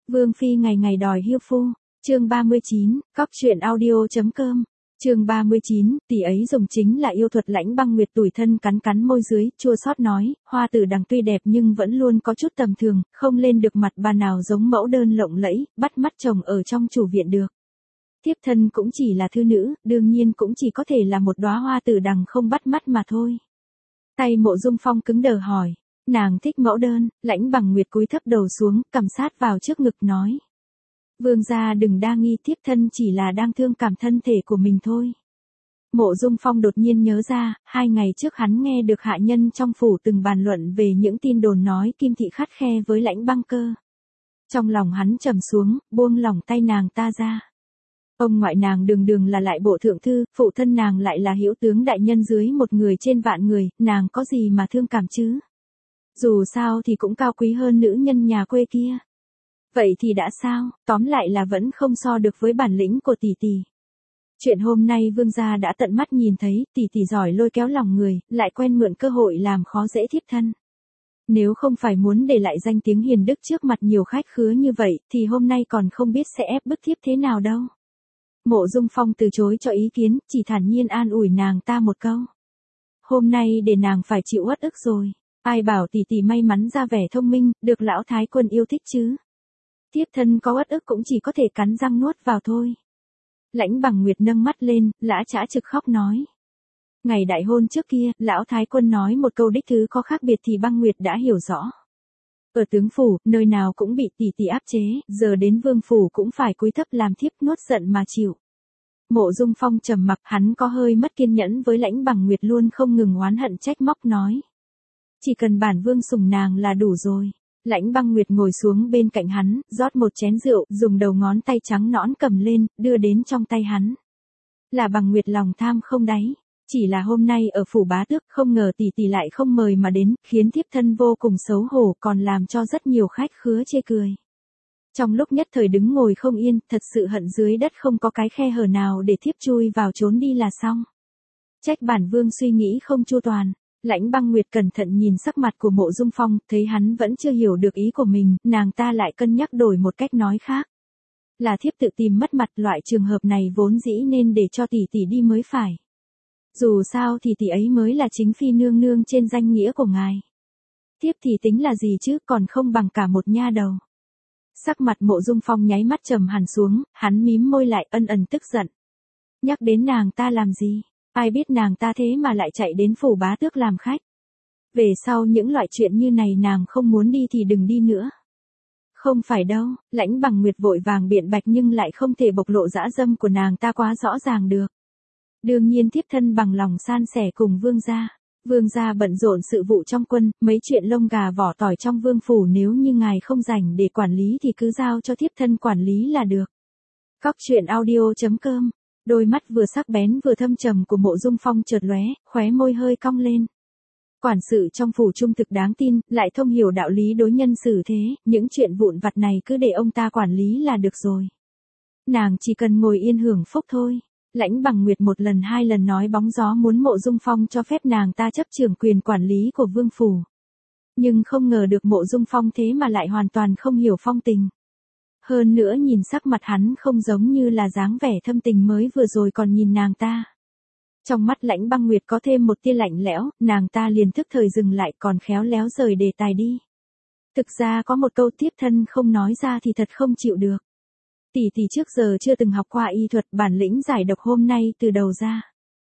Vương phi ngày ngày đòi hiêu phu. Chương 39, cóc truyện audio.com. Chương 39, tỷ ấy dùng chính là yêu thuật Lãnh Băng Nguyệt tủi thân cắn cắn môi dưới, chua xót nói, Hoa Tử Đằng tuy đẹp nhưng vẫn luôn có chút tầm thường, không lên được mặt bà nào giống mẫu đơn lộng lẫy, bắt mắt chồng ở trong chủ viện được. Thiếp thân cũng chỉ là thư nữ, đương nhiên cũng chỉ có thể là một đóa hoa tử đằng không bắt mắt mà thôi. Tay Mộ Dung Phong cứng đờ hỏi, nàng thích mẫu đơn. Lãnh Bằng Nguyệt cúi thấp đầu xuống, cầm sát vào trước ngực nói. Vương gia đừng đa nghi, thiếp thân chỉ là đang thương cảm thân thể của mình thôi. Mộ Dung Phong đột nhiên nhớ ra, 2 ngày trước hắn nghe được hạ nhân trong phủ từng bàn luận về những tin đồn nói Kim Thị khắt khe với Lãnh Băng Cơ. Trong lòng hắn trầm xuống, buông lỏng tay nàng ta ra. Ông ngoại nàng đường đường là lại bộ thượng thư, phụ thân nàng lại là hữu tướng đại nhân dưới một người trên vạn người, nàng có gì mà thương cảm chứ? Dù sao thì cũng cao quý hơn nữ nhân nhà quê kia. Vậy thì đã sao, tóm lại là vẫn không so được với bản lĩnh của tỷ tỷ. Chuyện hôm nay vương gia đã tận mắt nhìn thấy, tỷ tỷ giỏi lôi kéo lòng người, lại quen mượn cơ hội làm khó dễ thiếp thân. Nếu không phải muốn để lại danh tiếng hiền đức trước mặt nhiều khách khứa như vậy, thì hôm nay còn không biết sẽ ép bức thiếp thế nào đâu. Mộ Dung Phong từ chối cho ý kiến, chỉ thản nhiên an ủi nàng ta một câu. Hôm nay để nàng phải chịu uất ức rồi. Ai bảo tỷ tỷ may mắn ra vẻ thông minh, được lão thái quân yêu thích chứ. Thiếp thân có uất ức cũng chỉ có thể cắn răng nuốt vào thôi. Lãnh Bằng Nguyệt nâng mắt lên, lã chã trực khóc nói. Ngày đại hôn trước kia, lão thái quân nói một câu đích thứ có khác biệt thì Băng Nguyệt đã hiểu rõ. Ở tướng phủ, nơi nào cũng bị tỷ tỷ áp chế, giờ đến vương phủ cũng phải cúi thấp làm thiếp nuốt giận mà chịu. Mộ Dung Phong trầm mặc, hắn có hơi mất kiên nhẫn với Lãnh Bằng Nguyệt luôn không ngừng oán hận trách móc nói. Chỉ cần bản vương sủng nàng là đủ rồi. Lãnh Băng Nguyệt ngồi xuống bên cạnh hắn, rót một chén rượu, dùng đầu ngón tay trắng nõn cầm lên, đưa đến trong tay hắn. Là Bằng Nguyệt lòng tham không đáy. Chỉ là hôm nay ở phủ bá tước, không ngờ tỷ tỷ lại không mời mà đến, khiến thiếp thân vô cùng xấu hổ, còn làm cho rất nhiều khách khứa chê cười. Trong lúc nhất thời đứng ngồi không yên, thật sự hận dưới đất không có cái khe hở nào để thiếp chui vào trốn đi là xong. Trách bản vương suy nghĩ không chu toàn. Lãnh Băng Nguyệt cẩn thận nhìn sắc mặt của Mộ Dung Phong, thấy hắn vẫn chưa hiểu được ý của mình, nàng ta lại cân nhắc đổi một cách nói khác. Là thiếp tự tìm mất mặt, loại trường hợp này vốn dĩ nên để cho tỷ tỷ đi mới phải. Dù sao thì tỷ ấy mới là chính phi nương nương trên danh nghĩa của ngài. Thiếp thì tính là gì chứ, còn không bằng cả một nha đầu. Sắc mặt Mộ Dung Phong nháy mắt trầm hẳn xuống, hắn mím môi lại ân ẩn tức giận. Nhắc đến nàng ta làm gì? Ai biết nàng ta thế mà lại chạy đến phủ bá tước làm khách. Về sau những loại chuyện như này nàng không muốn đi thì đừng đi nữa. Không phải đâu, Lãnh Bằng Nguyệt vội vàng biện bạch nhưng lại không thể bộc lộ dã dâm của nàng ta quá rõ ràng được. Đương nhiên thiếp thân bằng lòng san sẻ cùng vương gia. Vương gia bận rộn sự vụ trong quân, mấy chuyện lông gà vỏ tỏi trong vương phủ nếu như ngài không rảnh để quản lý thì cứ giao cho thiếp thân quản lý là được. Cóc truyện audio.com. Đôi mắt vừa sắc bén vừa thâm trầm của Mộ Dung Phong chợt lóe, khóe môi hơi cong lên. Quản sự trong phủ trung thực đáng tin, lại thông hiểu đạo lý đối nhân xử thế, những chuyện vụn vặt này cứ để ông ta quản lý là được rồi. Nàng chỉ cần ngồi yên hưởng phúc thôi. Lãnh Bằng Nguyệt một lần 2 lần nói bóng gió muốn Mộ Dung Phong cho phép nàng ta chấp trưởng quyền quản lý của vương phủ. Nhưng không ngờ được Mộ Dung Phong thế mà lại hoàn toàn không hiểu phong tình. Hơn nữa nhìn sắc mặt hắn không giống như là dáng vẻ thâm tình mới vừa rồi còn nhìn nàng ta. Trong mắt Lãnh Băng Nguyệt có thêm một tia lạnh lẽo, nàng ta liền thức thời dừng lại còn khéo léo rời đề tài đi. Thực ra có một câu thiếp thân không nói ra thì thật không chịu được. Tỷ tỷ trước giờ chưa từng học qua y thuật, bản lĩnh giải độc hôm nay từ đầu ra.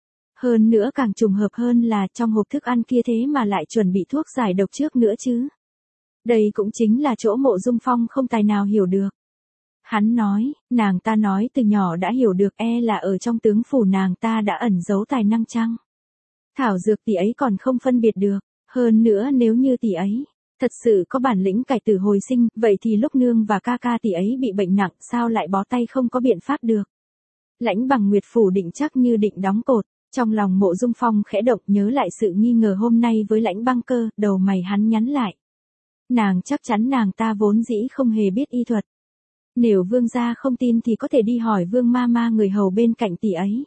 Hơn nữa càng trùng hợp hơn là trong hộp thức ăn kia thế mà lại chuẩn bị thuốc giải độc trước nữa chứ. Đây cũng chính là chỗ Mộ Dung Phong không tài nào hiểu được. Hắn nói, nàng ta nói từ nhỏ đã hiểu được, là ở trong tướng phủ nàng ta đã ẩn giấu tài năng chăng. Thảo dược tỷ ấy còn không phân biệt được, hơn nữa nếu như tỷ ấy thật sự có bản lĩnh cải tử hồi sinh, vậy thì lúc nương và ca ca tỷ ấy bị bệnh nặng sao lại bó tay không có biện pháp được. Lãnh Bằng Nguyệt phủ định chắc như định đóng cột, trong lòng Mộ Dung Phong khẽ động nhớ lại sự nghi ngờ hôm nay với Lãnh Băng Cơ, đầu mày hắn nhắn lại. Nàng chắc chắn nàng ta vốn dĩ không hề biết y thuật. Nếu vương gia không tin thì có thể đi hỏi vương ma ma người hầu bên cạnh tỷ ấy.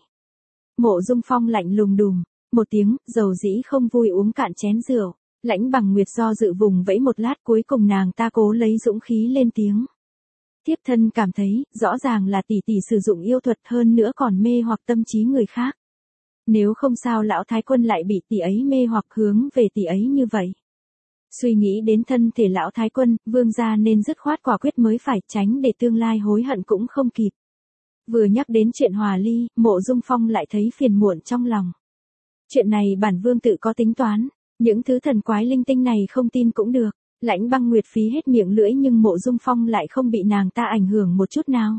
Mộ Dung Phong lạnh lùng đùm, một tiếng, dầu dĩ không vui uống cạn chén rượu. Lãnh Bằng Nguyệt do dự vùng vẫy một lát cuối cùng nàng ta cố lấy dũng khí lên tiếng. Thiếp thân cảm thấy, rõ ràng là tỷ tỷ sử dụng yêu thuật hơn nữa còn mê hoặc tâm trí người khác. Nếu không sao lão thái quân lại bị tỷ ấy mê hoặc hướng về tỷ ấy như vậy. Suy nghĩ đến thân thể lão thái quân, vương gia nên dứt khoát quả quyết mới phải, tránh để tương lai hối hận cũng không kịp. Vừa nhắc đến chuyện hòa ly, Mộ Dung Phong lại thấy phiền muộn trong lòng. Chuyện này bản vương tự có tính toán, những thứ thần quái linh tinh này không tin cũng được. Lãnh Băng Nguyệt phí hết miệng lưỡi nhưng Mộ Dung Phong lại không bị nàng ta ảnh hưởng một chút nào.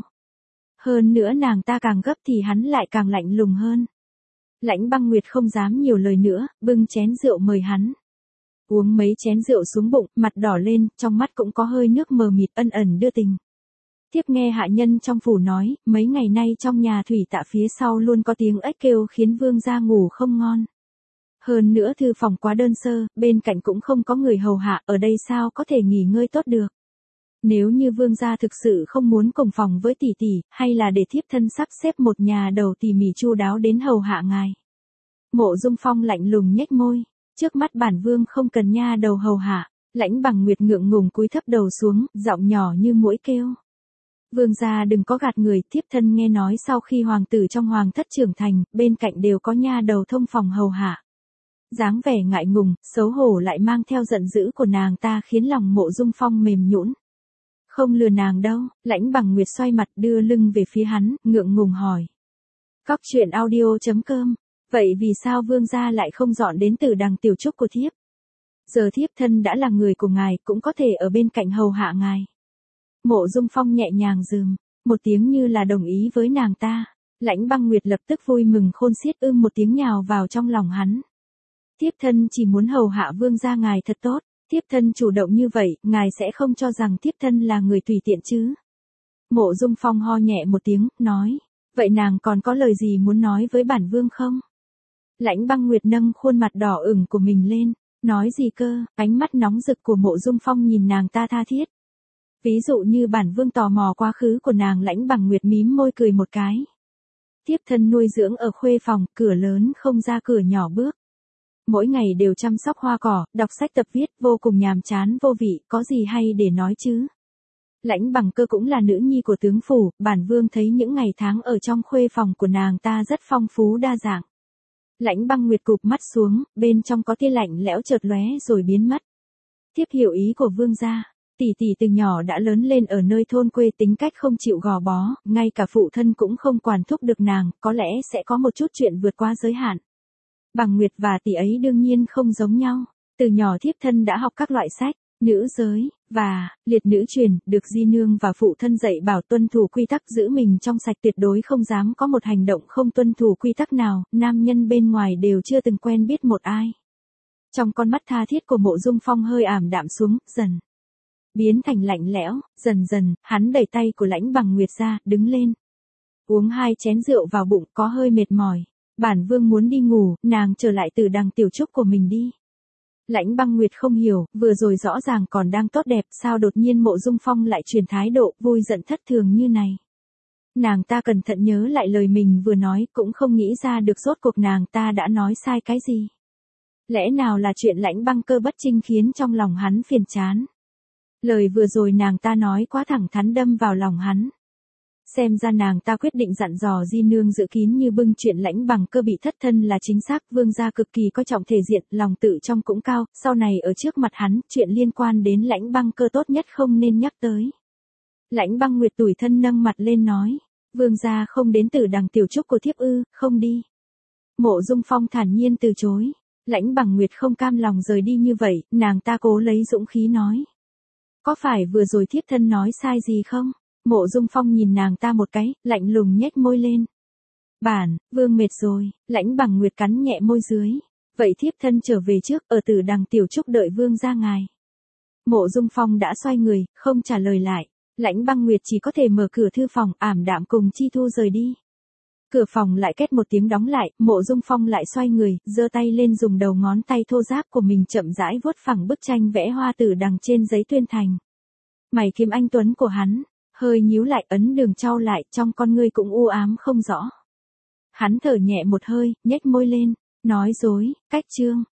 Hơn nữa nàng ta càng gấp thì hắn lại càng lạnh lùng hơn. Lãnh Băng Nguyệt không dám nhiều lời nữa, bưng chén rượu mời hắn. Uống mấy chén rượu xuống bụng, mặt đỏ lên, trong mắt cũng có hơi nước mờ mịt ân ẩn đưa tình. Thiếp nghe hạ nhân trong phủ nói, mấy ngày nay trong nhà thủy tạ phía sau luôn có tiếng ếch kêu khiến vương gia ngủ không ngon. Hơn nữa thư phòng quá đơn sơ, bên cạnh cũng không có người hầu hạ, ở đây sao có thể nghỉ ngơi tốt được. Nếu như vương gia thực sự không muốn cùng phòng với tỷ tỷ, hay là để thiếp thân sắp xếp một nhà đầu tỉ mỉ chu đáo đến hầu hạ ngài. Mộ Dung Phong lạnh lùng nhếch môi, trước mắt bản vương không cần nha đầu hầu hạ. Lãnh Bằng Nguyệt ngượng ngùng cúi thấp đầu xuống, giọng nhỏ như muỗi kêu. Vương gia đừng có gạt người, thiếp thân nghe nói sau khi hoàng tử trong hoàng thất trưởng thành, bên cạnh đều có nha đầu thông phòng hầu hạ. Dáng vẻ ngại ngùng, xấu hổ lại mang theo giận dữ của nàng ta khiến lòng Mộ Dung Phong mềm nhũn. Không lừa nàng đâu, Lãnh Bằng Nguyệt xoay mặt đưa lưng về phía hắn, ngượng ngùng hỏi. Cóc truyện audio.com, vậy vì sao vương gia lại không dọn đến Tử Đằng tiểu trúc của thiếp? Giờ thiếp thân đã là người của ngài, cũng có thể ở bên cạnh hầu hạ ngài. Mộ Dung Phong nhẹ nhàng rườm một tiếng như là đồng ý với nàng ta. Lãnh Băng Nguyệt lập tức vui mừng khôn xiết một tiếng nhào vào trong lòng hắn. Thiếp thân chỉ muốn hầu hạ vương gia ngài thật tốt, thiếp thân chủ động như vậy, ngài sẽ không cho rằng thiếp thân là người tùy tiện chứ. Mộ Dung Phong ho nhẹ một tiếng, nói, vậy nàng còn có lời gì muốn nói với bản vương không? Lãnh Băng Nguyệt nâng khuôn mặt đỏ ửng của mình lên, nói gì cơ, ánh mắt nóng rực của Mộ Dung Phong nhìn nàng ta tha thiết. Ví dụ như bản vương tò mò quá khứ của nàng. Lãnh Bằng Nguyệt mím môi cười một cái. Thiếp thân nuôi dưỡng ở khuê phòng, cửa lớn không ra cửa nhỏ bước. Mỗi ngày đều chăm sóc hoa cỏ, đọc sách tập viết, vô cùng nhàm chán vô vị, có gì hay để nói chứ. Lãnh Bằng Cơ cũng là nữ nhi của tướng phủ, bản vương thấy những ngày tháng ở trong khuê phòng của nàng ta rất phong phú đa dạng. Lãnh Băng Nguyệt cụp mắt xuống, bên trong có tia lạnh lẽo chợt lóe rồi biến mất. Thiếp hiểu ý của vương gia. Tỷ tỷ từ nhỏ đã lớn lên ở nơi thôn quê, tính cách không chịu gò bó, ngay cả phụ thân cũng không quản thúc được nàng, có lẽ sẽ có một chút chuyện vượt qua giới hạn. Bằng Nguyệt và tỷ ấy đương nhiên không giống nhau. Từ nhỏ thiếp thân đã học các loại sách, nữ giới, và liệt nữ truyền, được di nương và phụ thân dạy bảo tuân thủ quy tắc, giữ mình trong sạch, tuyệt đối không dám có một hành động không tuân thủ quy tắc nào, nam nhân bên ngoài đều chưa từng quen biết một ai. Trong con mắt tha thiết của Mộ Dung Phong hơi ảm đạm xuống, dần biến thành lạnh lẽo, dần dần, hắn đẩy tay của Lãnh Bằng Nguyệt ra, đứng lên. Uống 2 chén rượu vào bụng, có hơi mệt mỏi. Bản vương muốn đi ngủ, nàng trở lại Tử Đằng tiểu trúc của mình đi. Lãnh Băng Nguyệt không hiểu, vừa rồi rõ ràng còn đang tốt đẹp, sao đột nhiên Mộ Dung Phong lại chuyển thái độ, vui giận thất thường như này. Nàng ta cẩn thận nhớ lại lời mình vừa nói, cũng không nghĩ ra được rốt cuộc nàng ta đã nói sai cái gì. Lẽ nào là chuyện Lãnh Băng Cơ bất trinh khiến trong lòng hắn phiền chán. Lời vừa rồi nàng ta nói quá thẳng thắn đâm vào lòng hắn. Xem ra nàng ta quyết định dặn dò di nương giữ kín như bưng chuyện Lãnh Bằng Cơ bị thất thân là chính xác. Vương gia cực kỳ coi trọng thể diện, lòng tự trọng cũng cao, sau này ở trước mặt hắn, chuyện liên quan đến Lãnh Băng Cơ tốt nhất không nên nhắc tới. Lãnh Băng Nguyệt tủi thân nâng mặt lên nói, vương gia không đến Tử Đằng tiểu trúc của thiếp ư? Không đi. Mộ Dung Phong thản nhiên từ chối. Lãnh Bằng Nguyệt không cam lòng rời đi như vậy, nàng ta cố lấy dũng khí nói. Có phải vừa rồi thiếp thân nói sai gì không? Mộ Dung Phong nhìn nàng ta một cái, lạnh lùng nhếch môi lên. Bản vương mệt rồi. Lãnh Bằng Nguyệt cắn nhẹ môi dưới. Vậy thiếp thân trở về trước, ở Tử Đằng tiểu trúc đợi vương gia ngài. Mộ Dung Phong đã xoay người, không trả lời lại. Lãnh Băng Nguyệt chỉ có thể mở cửa thư phòng, ảm đạm cùng Chi Thu rời đi. Cửa phòng lại két một tiếng đóng lại, Mộ Dung Phong lại xoay người, giơ tay lên dùng đầu ngón tay thô ráp của mình chậm rãi vuốt phẳng bức tranh vẽ hoa tử đằng trên giấy tuyên thành. Mày kiếm anh tuấn của hắn hơi nhíu lại, ấn đường chau lại, trong con ngươi cũng u ám không rõ. Hắn thở nhẹ một hơi, nhếch môi lên, nói dối, cách chương.